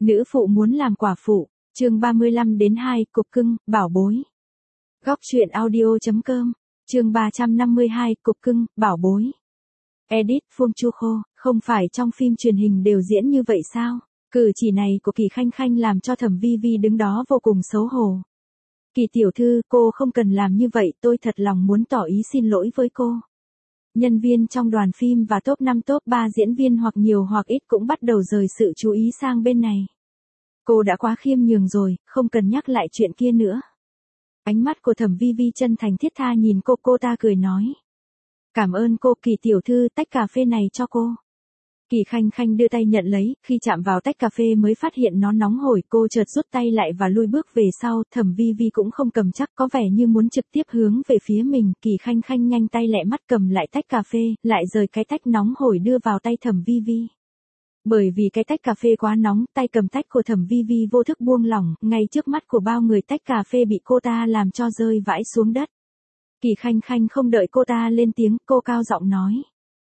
Nữ phụ muốn làm quả phụ, chương 35-2, cục cưng, bảo bối. Góc truyện audio.com, chương 352, cục cưng, bảo bối. Edit Phương Chu Khô, không phải trong phim truyền hình đều diễn như vậy sao? Cử chỉ này của Kỳ Khanh Khanh làm cho Thẩm Vi Vi đứng đó vô cùng xấu hổ. Kỳ tiểu thư, cô không cần làm như vậy, tôi thật lòng muốn tỏ ý xin lỗi với cô. Nhân viên trong đoàn phim và top 5 top 3 diễn viên hoặc nhiều hoặc ít cũng bắt đầu rời sự chú ý sang bên này. Cô đã quá khiêm nhường rồi, không cần nhắc lại chuyện kia nữa. Ánh mắt của Thẩm Vi Vi chân thành thiết tha nhìn cô ta cười nói. Cảm ơn cô Kỳ tiểu thư, tách cà phê này cho cô. Kỳ Khanh Khanh đưa tay nhận lấy, khi chạm vào tách cà phê mới phát hiện nó nóng hổi, cô chợt rút tay lại và lui bước về sau, Thẩm Vi Vi cũng không cầm chắc, có vẻ như muốn trực tiếp hướng về phía mình, Kỳ Khanh Khanh nhanh tay lẹ mắt cầm lại tách cà phê, lại rời cái tách nóng hổi đưa vào tay Thẩm Vi Vi. Bởi vì cái tách cà phê quá nóng, tay cầm tách của Thẩm Vi Vi vô thức buông lỏng, ngay trước mắt của bao người tách cà phê bị cô ta làm cho rơi vãi xuống đất. Kỳ Khanh Khanh không đợi cô ta lên tiếng, cô cao giọng nói.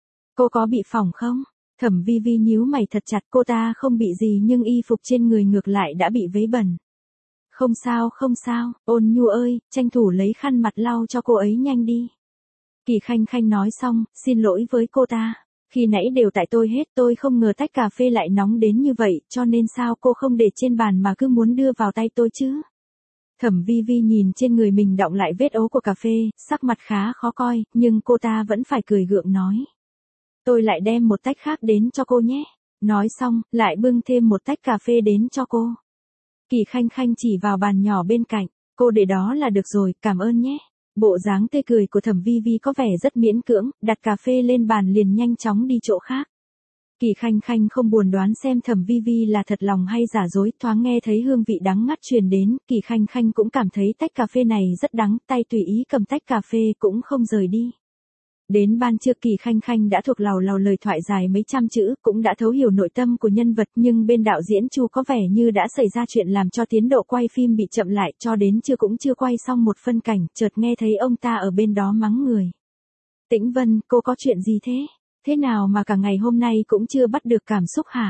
Cô có bị phỏng không? Thẩm Vi Vi nhíu mày thật chặt, cô ta không bị gì nhưng y phục trên người ngược lại đã bị vấy bẩn. Không sao, Ôn Nhu ơi, tranh thủ lấy khăn mặt lau cho cô ấy nhanh đi. Kỳ Khanh Khanh nói xong, xin lỗi với cô ta. Khi nãy đều tại tôi hết, tôi không ngờ tách cà phê lại nóng đến như vậy, cho nên sao cô không để trên bàn mà cứ muốn đưa vào tay tôi chứ? Thẩm Vi Vi nhìn trên người mình đọng lại vết ố của cà phê, sắc mặt khá khó coi, nhưng cô ta vẫn phải cười gượng nói. Tôi lại đem một tách khác đến cho cô nhé. Nói xong, lại bưng thêm một tách cà phê đến cho cô. Kỳ Khanh Khanh chỉ vào bàn nhỏ bên cạnh, cô để đó là được rồi, cảm ơn nhé. Bộ dáng tươi cười của Thẩm Vi Vi có vẻ rất miễn cưỡng, đặt cà phê lên bàn liền nhanh chóng đi chỗ khác. Kỳ Khanh Khanh không buồn đoán xem Thẩm Vi Vi là thật lòng hay giả dối, thoáng nghe thấy hương vị đắng ngắt truyền đến, Kỳ Khanh Khanh cũng cảm thấy tách cà phê này rất đắng, tay tùy ý cầm tách cà phê cũng không rời đi. Đến ban trưa Kỳ Khanh Khanh đã thuộc làu lời thoại dài mấy trăm chữ, cũng đã thấu hiểu nội tâm của nhân vật, nhưng bên đạo diễn Chu có vẻ như đã xảy ra chuyện làm cho tiến độ quay phim bị chậm lại, cho đến trưa cũng chưa quay xong một phân cảnh, chợt nghe thấy ông ta ở bên đó mắng người. Tĩnh Vân, cô có chuyện gì thế? Thế nào mà cả ngày hôm nay cũng chưa bắt được cảm xúc hả?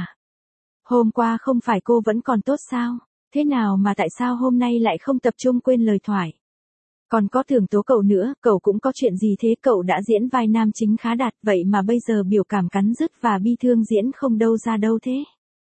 Hôm qua không phải cô vẫn còn tốt sao? Thế nào mà tại sao hôm nay lại không tập trung quên lời thoại? Còn có Thưởng Tố cậu nữa, cậu cũng có chuyện gì thế? Cậu đã diễn vai nam chính khá đạt, vậy mà bây giờ biểu cảm cắn rứt và bi thương diễn không đâu ra đâu thế?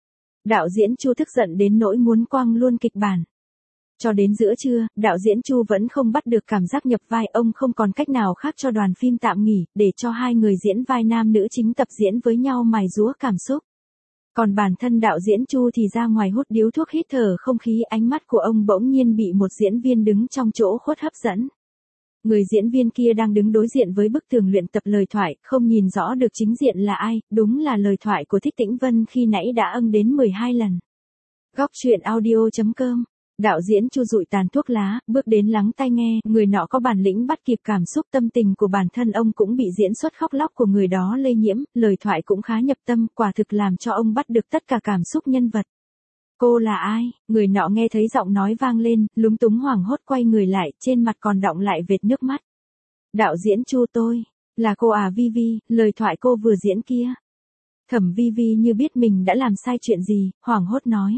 Đạo diễn Chu tức giận đến nỗi muốn quăng luôn kịch bản. Cho đến giữa trưa, đạo diễn Chu vẫn không bắt được cảm giác nhập vai, ông không còn cách nào khác cho đoàn phim tạm nghỉ, để cho hai người diễn vai nam nữ chính tập diễn với nhau mài giũa cảm xúc. Còn bản thân đạo diễn Chu thì ra ngoài hút điếu thuốc hít thở không khí, ánh mắt của ông bỗng nhiên bị một diễn viên đứng trong chỗ khuất hấp dẫn. Người diễn viên kia đang đứng đối diện với bức tường luyện tập lời thoại, không nhìn rõ được chính diện là ai, đúng là lời thoại của Thích Tĩnh Vân khi nãy đã âng đến 12 lần. Góc truyện audio.com. Đạo diễn Chu dụi tàn thuốc lá, bước đến lắng tai nghe, người nọ có bản lĩnh bắt kịp cảm xúc tâm tình của bản thân ông cũng bị diễn xuất khóc lóc của người đó lây nhiễm, lời thoại cũng khá nhập tâm, quả thực làm cho ông bắt được tất cả cảm xúc nhân vật. Cô là ai? Người nọ nghe thấy giọng nói vang lên, lúng túng hoảng hốt quay người lại, trên mặt còn đọng lại vệt nước mắt. Đạo diễn Chu tôi, là cô à Vi Vi, lời thoại cô vừa diễn kia. Thẩm Vi Vi như biết mình đã làm sai chuyện gì, hoảng hốt nói.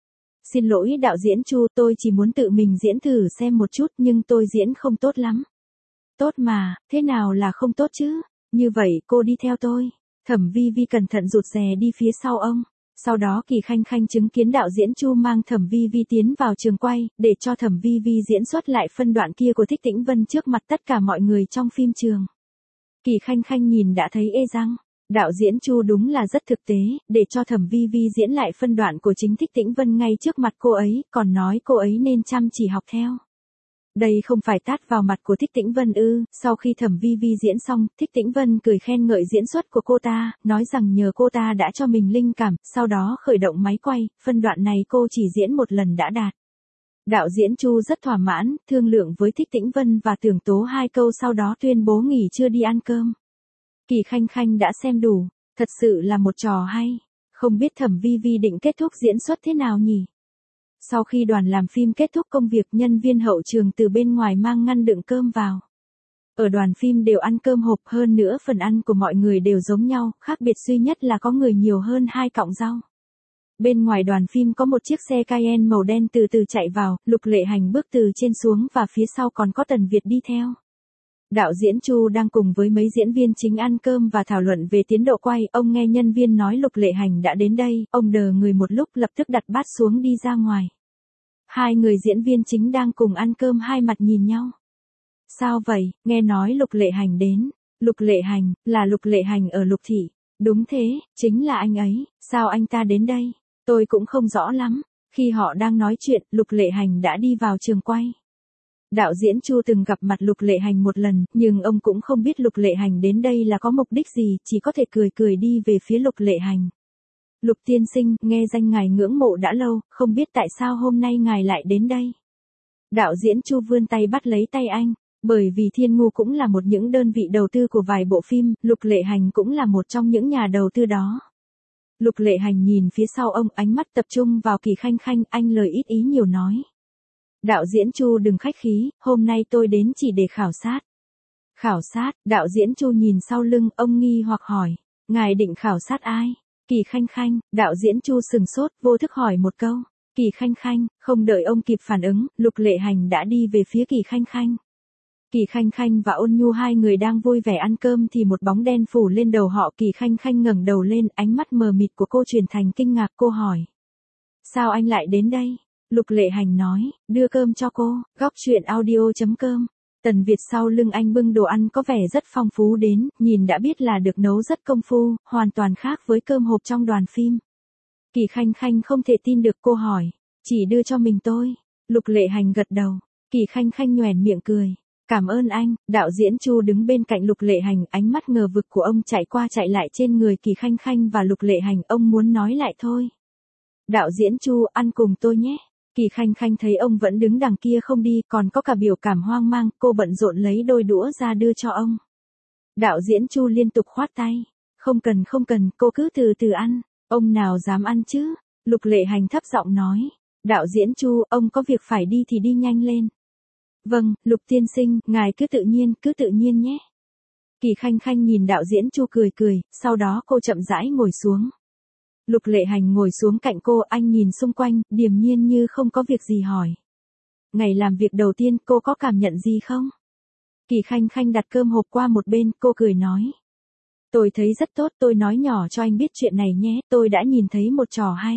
Xin lỗi đạo diễn Chu, tôi chỉ muốn tự mình diễn thử xem một chút nhưng tôi diễn không tốt lắm. Tốt mà, thế nào là không tốt chứ? Như vậy cô đi theo tôi. Thẩm Vi Vi cẩn thận rụt rè đi phía sau ông. Sau đó Kỳ Khanh Khanh chứng kiến đạo diễn Chu mang Thẩm Vi Vi tiến vào trường quay, để cho Thẩm Vi Vi diễn xuất lại phân đoạn kia của Thích Tĩnh Vân trước mặt tất cả mọi người trong phim trường. Kỳ Khanh Khanh nhìn đã thấy ê răng. Đạo diễn Chu đúng là rất thực tế, để cho Thẩm Vi Vi diễn lại phân đoạn của chính Thích Tĩnh Vân ngay trước mặt cô ấy, còn nói cô ấy nên chăm chỉ học theo. Đây không phải tát vào mặt của Thích Tĩnh Vân ư? Sau khi Thẩm Vi Vi diễn xong, Thích Tĩnh Vân cười khen ngợi diễn xuất của cô ta, nói rằng nhờ cô ta đã cho mình linh cảm, sau đó khởi động máy quay, phân đoạn này cô chỉ diễn một lần đã đạt. Đạo diễn Chu rất thỏa mãn, thương lượng với Thích Tĩnh Vân và Thưởng Tố hai câu sau đó tuyên bố nghỉ trưa đi ăn cơm. Kỳ Khanh Khanh đã xem đủ, thật sự là một trò hay. Không biết Thẩm Vi Vi định kết thúc diễn xuất thế nào nhỉ? Sau khi đoàn làm phim kết thúc công việc, nhân viên hậu trường từ bên ngoài mang ngăn đựng cơm vào. Ở đoàn phim đều ăn cơm hộp, hơn nữa phần ăn của mọi người đều giống nhau, khác biệt duy nhất là có người nhiều hơn 2 cọng rau. Bên ngoài đoàn phim có một chiếc xe Cayenne màu đen từ từ chạy vào, Lục Lệ Hành bước từ trên xuống và phía sau còn có Tần Việt đi theo. Đạo diễn Chu đang cùng với mấy diễn viên chính ăn cơm và thảo luận về tiến độ quay, ông nghe nhân viên nói Lục Lệ Hành đã đến đây, ông đờ người một lúc lập tức đặt bát xuống đi ra ngoài. Hai người diễn viên chính đang cùng ăn cơm hai mặt nhìn nhau. Sao vậy, nghe nói Lục Lệ Hành đến. Lục Lệ Hành, là Lục Lệ Hành ở Lục Thị. Đúng thế, chính là anh ấy, sao anh ta đến đây? Tôi cũng không rõ lắm. Khi họ đang nói chuyện, Lục Lệ Hành đã đi vào trường quay. Đạo diễn Chu từng gặp mặt Lục Lệ Hành một lần, nhưng ông cũng không biết Lục Lệ Hành đến đây là có mục đích gì, chỉ có thể cười cười đi về phía Lục Lệ Hành. Lục tiên sinh, nghe danh ngài ngưỡng mộ đã lâu, không biết tại sao hôm nay ngài lại đến đây. Đạo diễn Chu vươn tay bắt lấy tay anh, bởi vì Thiên Ngu cũng là một những đơn vị đầu tư của vài bộ phim, Lục Lệ Hành cũng là một trong những nhà đầu tư đó. Lục Lệ Hành nhìn phía sau ông, ánh mắt tập trung vào Kỳ Khanh Khanh, anh lời ít ý nhiều nói. Đạo diễn Chu đừng khách khí, hôm nay tôi đến chỉ để khảo sát. Khảo sát, đạo diễn Chu nhìn sau lưng, ông nghi hoặc hỏi, ngài định khảo sát ai? Kỳ Khanh Khanh, đạo diễn Chu sừng sốt, vô thức hỏi một câu. Kỳ Khanh Khanh, không đợi ông kịp phản ứng, Lục Lệ Hành đã đi về phía Kỳ Khanh Khanh. Kỳ Khanh Khanh và Ôn Nhu hai người đang vui vẻ ăn cơm thì một bóng đen phủ lên đầu họ. Kỳ Khanh Khanh ngẩng đầu lên, ánh mắt mờ mịt của cô chuyển thành kinh ngạc, cô hỏi. Sao anh lại đến đây? Lục Lệ Hành nói, đưa cơm cho cô, góc truyện audio.com. Tần Việt sau lưng anh bưng đồ ăn có vẻ rất phong phú đến, nhìn đã biết là được nấu rất công phu, hoàn toàn khác với cơm hộp trong đoàn phim. Kỳ Khanh Khanh không thể tin được, cô hỏi, chỉ đưa cho mình tôi. Lục Lệ Hành gật đầu, Kỳ Khanh Khanh nhoẻn miệng cười. Cảm ơn anh, đạo diễn Chu đứng bên cạnh Lục Lệ Hành, ánh mắt ngờ vực của ông chạy qua chạy lại trên người Kỳ Khanh Khanh và Lục Lệ Hành, ông muốn nói lại thôi. Đạo diễn Chu, ăn cùng tôi nhé. Kỳ Khanh Khanh thấy ông vẫn đứng đằng kia không đi, còn có cả biểu cảm hoang mang, cô bận rộn lấy đôi đũa ra đưa cho ông. Đạo diễn Chu liên tục khoát tay. Không cần, cô cứ từ từ ăn. Ông nào dám ăn chứ? Lục Lệ Hành thấp giọng nói. Đạo diễn Chu, ông có việc phải đi thì đi nhanh lên. Vâng, Lục tiên sinh, ngài cứ tự nhiên nhé. Kỳ Khanh Khanh nhìn đạo diễn Chu cười cười, sau đó cô chậm rãi ngồi xuống. Lục Lệ Hành ngồi xuống cạnh cô, anh nhìn xung quanh, điềm nhiên như không có việc gì hỏi. Ngày làm việc đầu tiên, cô có cảm nhận gì không? Kỳ Khanh Khanh đặt cơm hộp qua một bên, cô cười nói. Tôi thấy rất tốt, tôi nói nhỏ cho anh biết chuyện này nhé, tôi đã nhìn thấy một trò hay.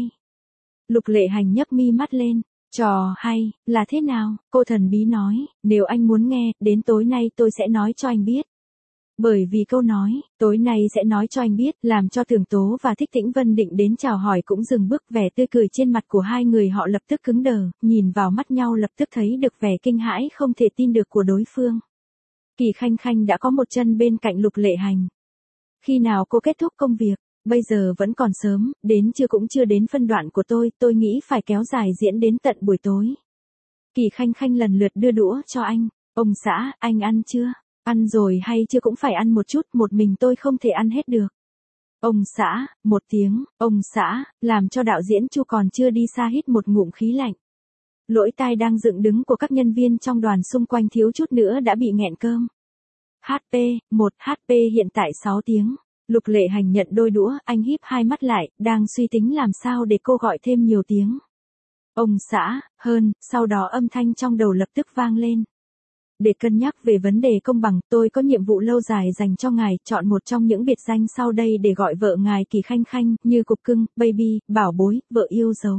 Lục Lệ Hành nhấc mi mắt lên. Trò hay, là thế nào? Cô thần bí nói, nếu anh muốn nghe, đến tối nay tôi sẽ nói cho anh biết. Bởi vì câu nói, tối nay sẽ nói cho anh biết, làm cho Tưởng Tố và Thích Tĩnh Vân định đến chào hỏi cũng dừng bước, vẻ tươi cười trên mặt của hai người họ lập tức cứng đờ, nhìn vào mắt nhau lập tức thấy được vẻ kinh hãi không thể tin được của đối phương. Kỳ Khanh Khanh đã có một chân bên cạnh Lục Lệ Hành. Khi nào cô kết thúc công việc? Bây giờ vẫn còn sớm, đến trưa cũng chưa đến phân đoạn của tôi nghĩ phải kéo dài diễn đến tận buổi tối. Kỳ Khanh Khanh lần lượt đưa đũa cho anh. Ông xã, anh ăn chưa? Ăn rồi hay chưa cũng phải ăn một chút, một mình tôi không thể ăn hết được. Ông xã, một tiếng, ông xã, làm cho đạo diễn Chu còn chưa đi xa hít một ngụm khí lạnh. Lỗ tai đang dựng đứng của các nhân viên trong đoàn xung quanh thiếu chút nữa đã bị nghẹn cơm. HP, 1 HP hiện tại 6 tiếng. Lục Lệ Hành nhận đôi đũa, anh híp hai mắt lại, đang suy tính làm sao để cô gọi thêm nhiều tiếng. Ông xã, hơn, sau đó âm thanh trong đầu lập tức vang lên. Để cân nhắc về vấn đề công bằng, tôi có nhiệm vụ lâu dài dành cho ngài, chọn một trong những biệt danh sau đây để gọi vợ ngài Kỳ Khanh Khanh, như cục cưng, baby, bảo bối, vợ yêu dấu.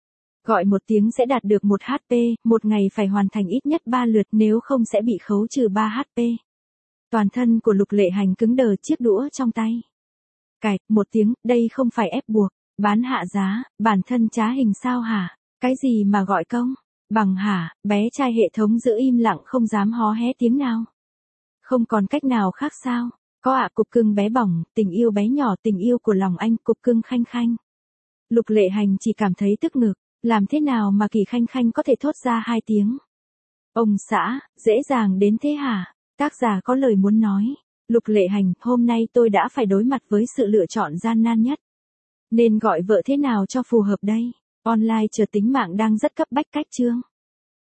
Gọi một tiếng sẽ đạt được 1 HP, một ngày phải hoàn thành ít nhất 3 lượt, nếu không sẽ bị khấu trừ 3 HP. Toàn thân của Lục Lệ Hành cứng đờ, chiếc đũa trong tay. Cạch, một tiếng, đây không phải ép buộc, bán hạ giá, bản thân trá hình sao hả? Cái gì mà gọi công? Bằng hả? Bé trai hệ thống giữ im lặng không dám hó hé tiếng nào. Không còn cách nào khác sao? Có ạ, cục cưng bé bỏng, tình yêu bé nhỏ, tình yêu của lòng anh, cục cưng Khanh Khanh. Lục Lệ Hành chỉ cảm thấy tức ngực, làm thế nào mà Kỳ Khanh Khanh có thể thốt ra 2 tiếng? Ông xã, dễ dàng đến thế hả? Tác giả có lời muốn nói. Lục Lệ Hành, hôm nay tôi đã phải đối mặt với sự lựa chọn gian nan nhất. Nên gọi vợ thế nào cho phù hợp đây? Online chờ tính mạng đang rất cấp bách cách chương.